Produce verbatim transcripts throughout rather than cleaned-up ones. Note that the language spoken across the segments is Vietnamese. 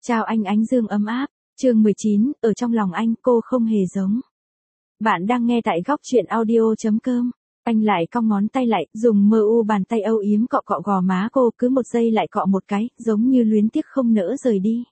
Chào anh ánh dương ấm áp, chương mười chín, ở trong lòng anh cô không hề giống. Bạn đang nghe tại góc truyện audio.com. Anh lại cong ngón tay lại, dùng mờ u bàn tay âu yếm cọ cọ gò má cô, cứ một giây lại cọ một cái, giống như luyến tiếc không nỡ rời đi.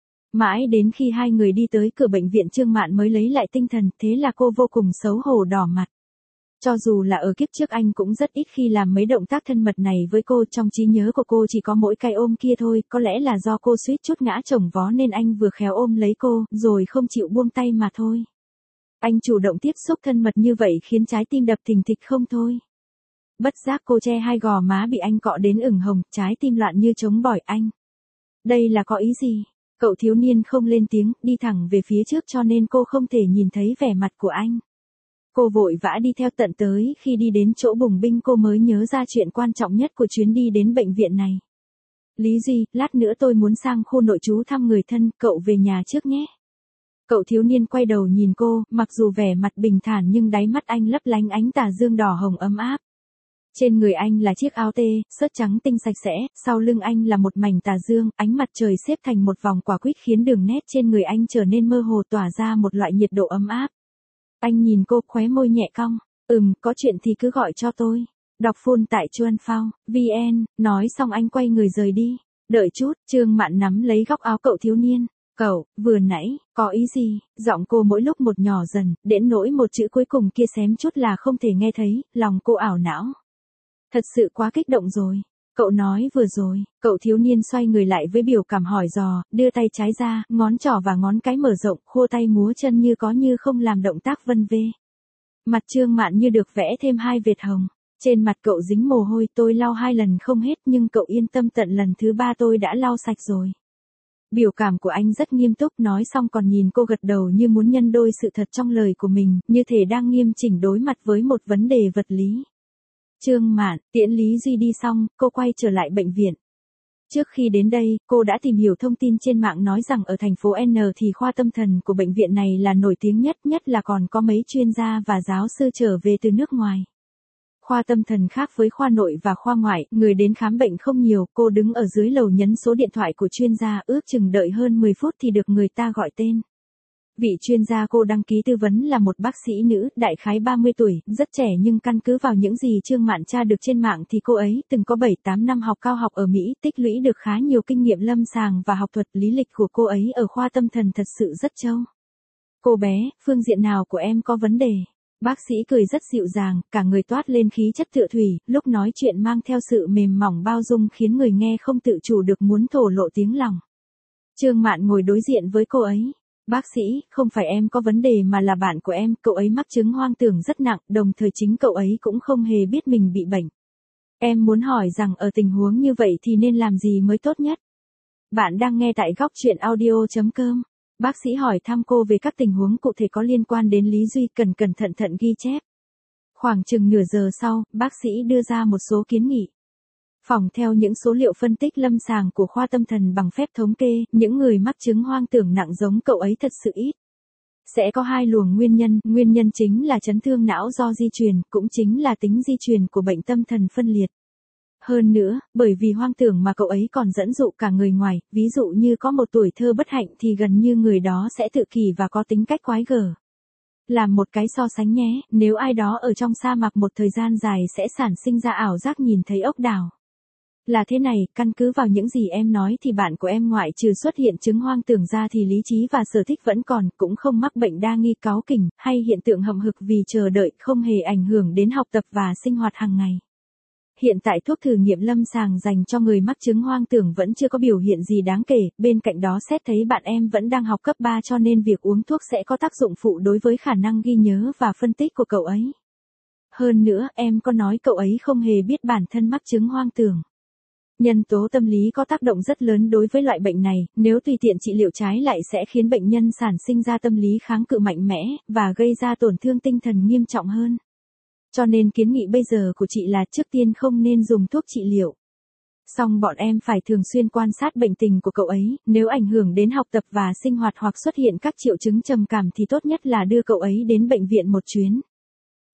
Mãi đến khi hai người đi tới cửa bệnh viện Trương Mạn mới lấy lại tinh thần, thế là cô vô cùng xấu hổ đỏ mặt. Cho dù là ở kiếp trước anh cũng rất ít khi làm mấy động tác thân mật này với cô, trong trí nhớ của cô chỉ có mỗi cái ôm kia thôi, có lẽ là do cô suýt chút ngã chồng vó nên anh vừa khéo ôm lấy cô, rồi không chịu buông tay mà thôi. Anh chủ động tiếp xúc thân mật như vậy khiến trái tim đập thình thịch không thôi. Bất giác cô che hai gò má bị anh cọ đến ửng hồng, trái tim loạn như trống bỏi. Anh, đây là có ý gì? Cậu thiếu niên không lên tiếng, đi thẳng về phía trước cho nên cô không thể nhìn thấy vẻ mặt của anh. Cô vội vã đi theo tận tới, khi đi đến chỗ bùng binh cô mới nhớ ra chuyện quan trọng nhất của chuyến đi đến bệnh viện này. Lý Duy, lát nữa tôi muốn sang khu nội trú thăm người thân, cậu về nhà trước nhé. Cậu thiếu niên quay đầu nhìn cô, mặc dù vẻ mặt bình thản nhưng đáy mắt anh lấp lánh ánh tà dương đỏ hồng ấm áp. Trên người anh là chiếc áo tê, sớt trắng tinh sạch sẽ, sau lưng anh là một mảnh tà dương, ánh mặt trời xếp thành một vòng quả quýt khiến đường nét trên người anh trở nên mơ hồ, tỏa ra một loại nhiệt độ ấm áp. Anh nhìn cô, khóe môi nhẹ cong, ừm, có chuyện thì cứ gọi cho tôi. Đọc full tại chuan phao, vn, nói xong anh quay người rời đi. Đợi chút, Trương Mạn nắm lấy góc áo cậu thiếu niên. Cậu, vừa nãy, có ý gì? Giọng cô mỗi lúc một nhỏ dần, đến nỗi một chữ cuối cùng kia xém chút là không thể nghe thấy, lòng cô ảo não. Thật sự quá kích động rồi. Cậu nói vừa rồi, cậu thiếu niên xoay người lại với biểu cảm hỏi dò, đưa tay trái ra, ngón trỏ và ngón cái mở rộng, khua tay múa chân như có như không làm động tác vân vê. Mặt Trương Mạn như được vẽ thêm hai vệt hồng. Trên mặt cậu dính mồ hôi, tôi lau hai lần không hết nhưng cậu yên tâm, tận lần thứ ba tôi đã lau sạch rồi. Biểu cảm của anh rất nghiêm túc, nói xong còn nhìn cô gật đầu như muốn nhân đôi sự thật trong lời của mình, như thể đang nghiêm chỉnh đối mặt với một vấn đề vật lý. Trương Mạn, tiễn Lý Duy đi xong, cô quay trở lại bệnh viện. Trước khi đến đây, cô đã tìm hiểu thông tin trên mạng nói rằng ở thành phố N thì khoa tâm thần của bệnh viện này là nổi tiếng nhất, nhất là còn có mấy chuyên gia và giáo sư trở về từ nước ngoài. Khoa tâm thần khác với khoa nội và khoa ngoại, người đến khám bệnh không nhiều, cô đứng ở dưới lầu nhấn số điện thoại của chuyên gia, ước chừng đợi hơn mười phút thì được người ta gọi tên. Vị chuyên gia cô đăng ký tư vấn là một bác sĩ nữ, đại khái ba mươi tuổi, rất trẻ nhưng căn cứ vào những gì Trương Mạn tra được trên mạng thì cô ấy từng có bảy tám năm học cao học ở Mỹ, tích lũy được khá nhiều kinh nghiệm lâm sàng và học thuật. Lý lịch của cô ấy ở khoa tâm thần thật sự rất trâu. Cô bé, phương diện nào của em có vấn đề? Bác sĩ cười rất dịu dàng, cả người toát lên khí chất tựa thủy, lúc nói chuyện mang theo sự mềm mỏng bao dung khiến người nghe không tự chủ được muốn thổ lộ tiếng lòng. Trương Mạn ngồi đối diện với cô ấy. Bác sĩ, không phải em có vấn đề mà là bạn của em, cậu ấy mắc chứng hoang tưởng rất nặng, đồng thời chính cậu ấy cũng không hề biết mình bị bệnh. Em muốn hỏi rằng ở tình huống như vậy thì nên làm gì mới tốt nhất? Bạn đang nghe tại góc truyện audio.com. Bác sĩ hỏi thăm cô về các tình huống cụ thể có liên quan đến Lý Duy, cần cẩn thận thận ghi chép. Khoảng chừng nửa giờ sau, bác sĩ đưa ra một số kiến nghị. Phỏng theo những số liệu phân tích lâm sàng của khoa tâm thần bằng phép thống kê, những người mắc chứng hoang tưởng nặng giống cậu ấy thật sự ít. Sẽ có hai luồng nguyên nhân, nguyên nhân chính là chấn thương não do di truyền, cũng chính là tính di truyền của bệnh tâm thần phân liệt. Hơn nữa, bởi vì hoang tưởng mà cậu ấy còn dẫn dụ cả người ngoài, ví dụ như có một tuổi thơ bất hạnh thì gần như người đó sẽ tự kỷ và có tính cách quái gở. Làm một cái so sánh nhé, nếu ai đó ở trong sa mạc một thời gian dài sẽ sản sinh ra ảo giác nhìn thấy ốc đảo. Là thế này, căn cứ vào những gì em nói thì bạn của em ngoại trừ xuất hiện chứng hoang tưởng ra thì lý trí và sở thích vẫn còn, cũng không mắc bệnh đa nghi cáu kỉnh, hay hiện tượng hậm hực vì chờ đợi, không hề ảnh hưởng đến học tập và sinh hoạt hàng ngày. Hiện tại thuốc thử nghiệm lâm sàng dành cho người mắc chứng hoang tưởng vẫn chưa có biểu hiện gì đáng kể, bên cạnh đó xét thấy bạn em vẫn đang học cấp ba cho nên việc uống thuốc sẽ có tác dụng phụ đối với khả năng ghi nhớ và phân tích của cậu ấy. Hơn nữa, em có nói cậu ấy không hề biết bản thân mắc chứng hoang tưởng. Nhân tố tâm lý có tác động rất lớn đối với loại bệnh này, nếu tùy tiện trị liệu trái lại sẽ khiến bệnh nhân sản sinh ra tâm lý kháng cự mạnh mẽ, và gây ra tổn thương tinh thần nghiêm trọng hơn. Cho nên kiến nghị bây giờ của chị là trước tiên không nên dùng thuốc trị liệu. Song bọn em phải thường xuyên quan sát bệnh tình của cậu ấy, nếu ảnh hưởng đến học tập và sinh hoạt hoặc xuất hiện các triệu chứng trầm cảm thì tốt nhất là đưa cậu ấy đến bệnh viện một chuyến.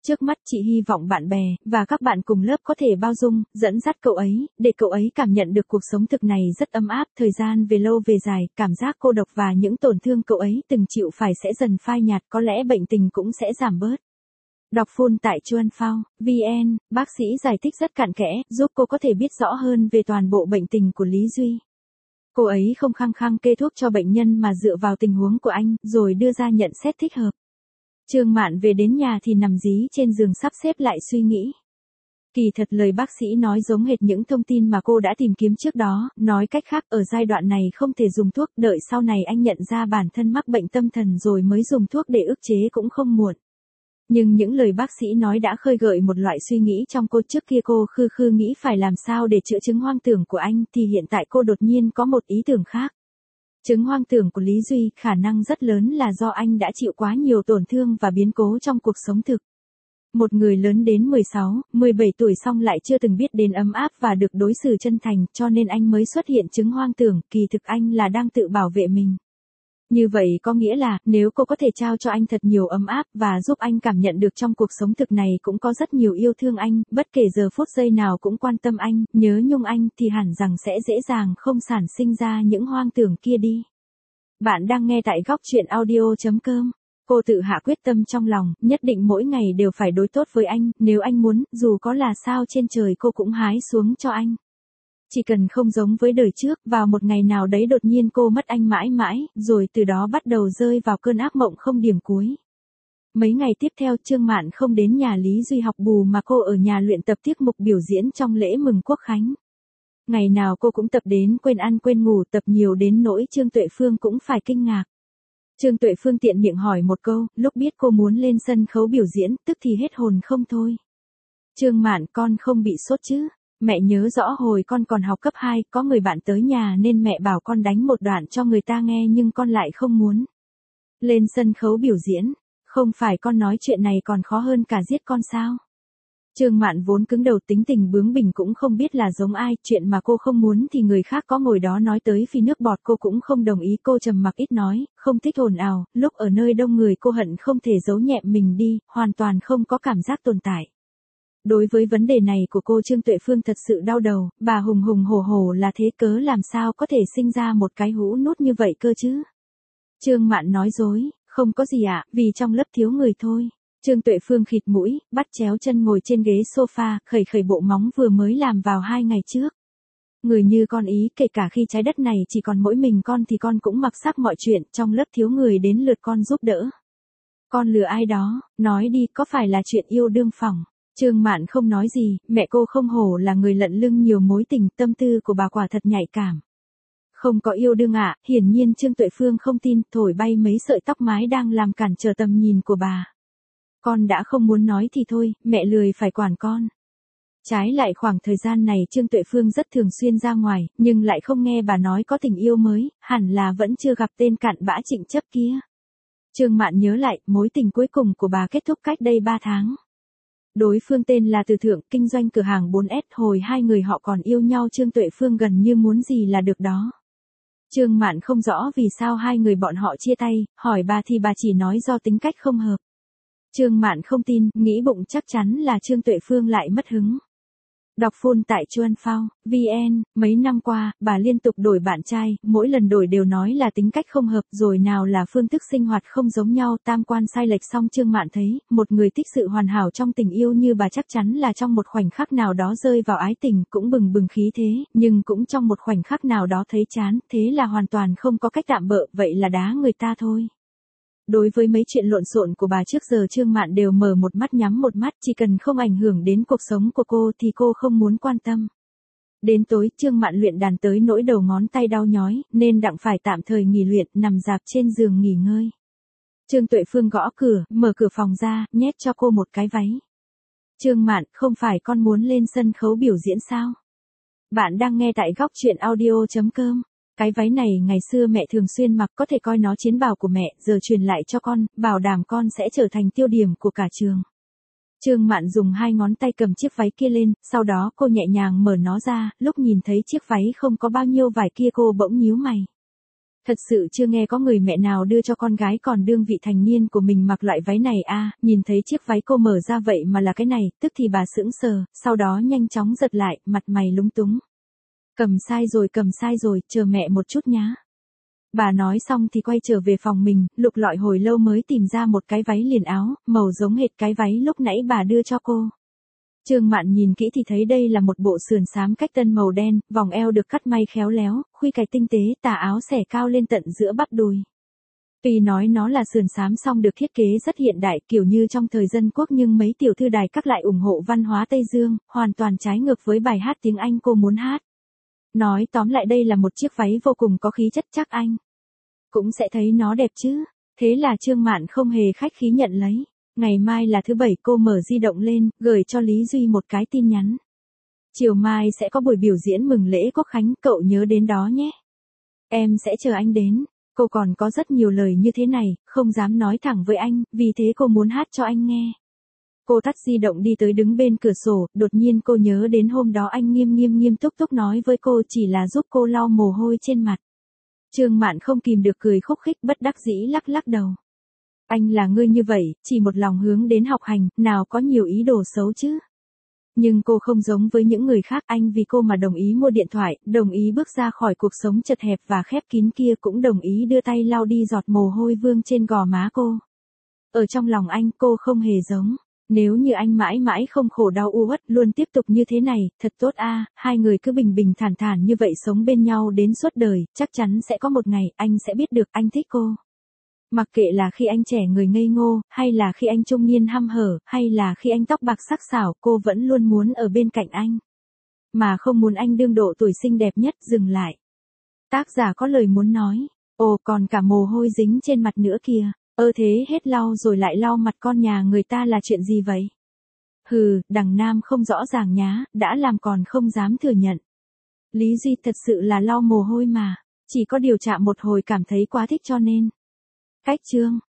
Trước mắt chị hy vọng bạn bè, và các bạn cùng lớp có thể bao dung, dẫn dắt cậu ấy, để cậu ấy cảm nhận được cuộc sống thực này rất ấm áp, thời gian về lâu về dài, cảm giác cô độc và những tổn thương cậu ấy từng chịu phải sẽ dần phai nhạt, có lẽ bệnh tình cũng sẽ giảm bớt. Đọc full tại chuan phao chấm vn, bác sĩ giải thích rất cặn kẽ, giúp cô có thể biết rõ hơn về toàn bộ bệnh tình của Lý Duy. Cô ấy không khăng khăng kê thuốc cho bệnh nhân mà dựa vào tình huống của anh, rồi đưa ra nhận xét thích hợp. Trương Mạn về đến nhà thì nằm dí trên giường sắp xếp lại suy nghĩ. Kỳ thật lời bác sĩ nói giống hệt những thông tin mà cô đã tìm kiếm trước đó, nói cách khác ở giai đoạn này không thể dùng thuốc, đợi sau này anh nhận ra bản thân mắc bệnh tâm thần rồi mới dùng thuốc để ức chế cũng không muộn. Nhưng những lời bác sĩ nói đã khơi gợi một loại suy nghĩ trong cô. Trước kia cô khư khư nghĩ phải làm sao để chữa chứng hoang tưởng của anh, thì hiện tại cô đột nhiên có một ý tưởng khác. Chứng hoang tưởng của Lý Duy khả năng rất lớn là do anh đã chịu quá nhiều tổn thương và biến cố trong cuộc sống thực. Một người lớn đến mười sáu, mười bảy tuổi xong lại chưa từng biết đến ấm áp và được đối xử chân thành, cho nên anh mới xuất hiện chứng hoang tưởng, kỳ thực anh là đang tự bảo vệ mình. Như vậy có nghĩa là, nếu cô có thể trao cho anh thật nhiều ấm áp và giúp anh cảm nhận được trong cuộc sống thực này cũng có rất nhiều yêu thương anh, bất kể giờ phút giây nào cũng quan tâm anh, nhớ nhung anh, thì hẳn rằng sẽ dễ dàng không sản sinh ra những hoang tưởng kia đi. Bạn đang nghe tại góc chuyện audio chấm com. Cô tự hạ quyết tâm trong lòng, nhất định mỗi ngày đều phải đối tốt với anh, nếu anh muốn, dù có là sao trên trời cô cũng hái xuống cho anh. Chỉ cần không giống với đời trước, vào một ngày nào đấy đột nhiên cô mất anh mãi mãi, rồi từ đó bắt đầu rơi vào cơn ác mộng không điểm cuối. Mấy ngày tiếp theo Trương Mạn không đến nhà Lý Duy học bù mà cô ở nhà luyện tập tiết mục biểu diễn trong lễ mừng Quốc Khánh. Ngày nào cô cũng tập đến quên ăn quên ngủ, tập nhiều đến nỗi Trương Tuệ Phương cũng phải kinh ngạc. Trương Tuệ Phương tiện miệng hỏi một câu, lúc biết cô muốn lên sân khấu biểu diễn, tức thì hết hồn không thôi. Trương Mạn, con không bị sốt chứ? Mẹ nhớ rõ hồi con còn học cấp hai, có người bạn tới nhà nên mẹ bảo con đánh một đoạn cho người ta nghe nhưng con lại không muốn. Lên sân khấu biểu diễn, không phải con nói chuyện này còn khó hơn cả giết con sao? Trương Mạn vốn cứng đầu, tính tình bướng bỉnh cũng không biết là giống ai, chuyện mà cô không muốn thì người khác có ngồi đó nói tới phi nước bọt cô cũng không đồng ý. Cô trầm mặc ít nói, không thích ồn ào, lúc ở nơi đông người cô hận không thể giấu nhẹm mình đi, hoàn toàn không có cảm giác tồn tại. Đối với vấn đề này của cô Trương Tuệ Phương thật sự đau đầu, bà hùng hùng hổ hổ là thế, cớ làm sao có thể sinh ra một cái hũ nút như vậy cơ chứ? Trương Mạn nói dối, không có gì ạ, à, vì trong lớp thiếu người thôi. Trương Tuệ Phương khịt mũi, bắt chéo chân ngồi trên ghế sofa, khẩy khẩy bộ móng vừa mới làm vào hai ngày trước. Người như con ý, kể cả khi trái đất này chỉ còn mỗi mình con thì con cũng mặc sắc mọi chuyện, trong lớp thiếu người đến lượt con giúp đỡ. Con lừa ai đó, nói đi, có phải là chuyện yêu đương phỏng? Trương Mạn không nói gì, mẹ cô không hổ là người lận lưng nhiều mối tình, tâm tư của bà quả thật nhạy cảm. Không có yêu đương ạ, à, hiển nhiên Trương Tuệ Phương không tin, thổi bay mấy sợi tóc mái đang làm cản trở tầm nhìn của bà. Con đã không muốn nói thì thôi, mẹ lười phải quản con. Trái lại khoảng thời gian này Trương Tuệ Phương rất thường xuyên ra ngoài, nhưng lại không nghe bà nói có tình yêu mới, hẳn là vẫn chưa gặp tên cặn bã Trịnh Chấp kia. Trương Mạn nhớ lại, mối tình cuối cùng của bà kết thúc cách đây ba tháng. Đối phương tên là Từ Thượng, kinh doanh cửa hàng bốn S, hồi hai người họ còn yêu nhau Trương Tuệ Phương gần như muốn gì là được đó. Trương Mạn không rõ vì sao hai người bọn họ chia tay, hỏi bà thì bà chỉ nói do tính cách không hợp. Trương Mạn không tin, nghĩ bụng chắc chắn là Trương Tuệ Phương lại mất hứng. Đọc full tại chuan phao chấm vn, mấy năm qua, bà liên tục đổi bạn trai, mỗi lần đổi đều nói là tính cách không hợp, rồi nào là phương thức sinh hoạt không giống nhau, tam quan sai lệch. Song Trương Mạn thấy, một người thích sự hoàn hảo trong tình yêu như bà chắc chắn là trong một khoảnh khắc nào đó rơi vào ái tình, cũng bừng bừng khí thế, nhưng cũng trong một khoảnh khắc nào đó thấy chán, thế là hoàn toàn không có cách tạm bợ, vậy là đá người ta thôi. Đối với mấy chuyện lộn xộn của bà trước giờ Trương Mạn đều mở một mắt nhắm một mắt, chỉ cần không ảnh hưởng đến cuộc sống của cô thì cô không muốn quan tâm. Đến tối Trương Mạn luyện đàn tới nỗi đầu ngón tay đau nhói, nên đặng phải tạm thời nghỉ luyện, nằm rạp trên giường nghỉ ngơi. Trương Tuệ Phương gõ cửa, mở cửa phòng ra, nhét cho cô một cái váy. Trương Mạn, không phải con muốn lên sân khấu biểu diễn sao? Bạn đang nghe tại góc chuyện audio chấm com. Cái váy này ngày xưa mẹ thường xuyên mặc, có thể coi nó chiến bào của mẹ, giờ truyền lại cho con, bảo đảm con sẽ trở thành tiêu điểm của cả trường. Trương Mạn dùng hai ngón tay cầm chiếc váy kia lên, sau đó cô nhẹ nhàng mở nó ra, lúc nhìn thấy chiếc váy không có bao nhiêu vải kia cô bỗng nhíu mày. Thật sự chưa nghe có người mẹ nào đưa cho con gái còn đương vị thành niên của mình mặc loại váy này a. Nhìn thấy chiếc váy cô mở ra vậy mà là cái này, tức thì bà sững sờ, sau đó nhanh chóng giật lại, mặt mày lúng túng. Cầm sai rồi cầm sai rồi, chờ mẹ một chút nhá. Bà nói xong thì quay trở về phòng mình, lục lọi hồi lâu mới tìm ra một cái váy liền áo, màu giống hệt cái váy lúc nãy bà đưa cho cô. Trương Mạn nhìn kỹ thì thấy đây là một bộ sườn xám cách tân màu đen, vòng eo được cắt may khéo léo, khuy cài tinh tế, tà áo xẻ cao lên tận giữa bắp đùi. Tuy nói nó là sườn xám song được thiết kế rất hiện đại kiểu như trong thời dân quốc nhưng mấy tiểu thư đài các lại ủng hộ văn hóa Tây Dương, hoàn toàn trái ngược với bài hát tiếng Anh cô muốn hát. Nói tóm lại đây là một chiếc váy vô cùng có khí chất chắc anh cũng sẽ thấy nó đẹp chứ. Thế là Trương Mạn không hề khách khí nhận lấy. Ngày mai là thứ bảy cô mở di động lên, gửi cho Lý Duy một cái tin nhắn. Chiều mai sẽ có buổi biểu diễn mừng lễ Quốc Khánh, cậu nhớ đến đó nhé. Em sẽ chờ anh đến. Cô còn có rất nhiều lời như thế này, không dám nói thẳng với anh, vì thế cô muốn hát cho anh nghe. Cô tắt di động đi tới đứng bên cửa sổ, đột nhiên cô nhớ đến hôm đó anh nghiêm nghiêm nghiêm túc túc nói với cô chỉ là giúp cô lau mồ hôi trên mặt. Trương Mạn không kìm được cười khúc khích bất đắc dĩ lắc lắc đầu. Anh là ngươi như vậy, chỉ một lòng hướng đến học hành, nào có nhiều ý đồ xấu chứ. Nhưng cô không giống với những người khác, anh vì cô mà đồng ý mua điện thoại, đồng ý bước ra khỏi cuộc sống chật hẹp và khép kín kia, cũng đồng ý đưa tay lau đi giọt mồ hôi vương trên gò má cô. Ở trong lòng anh cô không hề giống. Nếu như anh mãi mãi không khổ đau u uất luôn tiếp tục như thế này, thật tốt a, hai người cứ bình bình thản thản như vậy sống bên nhau đến suốt đời, chắc chắn sẽ có một ngày anh sẽ biết được anh thích cô. Mặc kệ là khi anh trẻ người ngây ngô, hay là khi anh trung niên hăm hở, hay là khi anh tóc bạc sắc sảo, cô vẫn luôn muốn ở bên cạnh anh. Mà không muốn anh đương độ tuổi xinh đẹp nhất dừng lại. Tác giả có lời muốn nói, ồ còn cả mồ hôi dính trên mặt nữa kìa. Ơ thế hết lau rồi lại lau mặt con nhà người ta là chuyện gì vậy? Hừ, đằng Nam không rõ ràng nhá, đã làm còn không dám thừa nhận. Lý Duy thật sự là lau mồ hôi mà, chỉ có điều chạm một hồi cảm thấy quá thích cho nên. Cách chương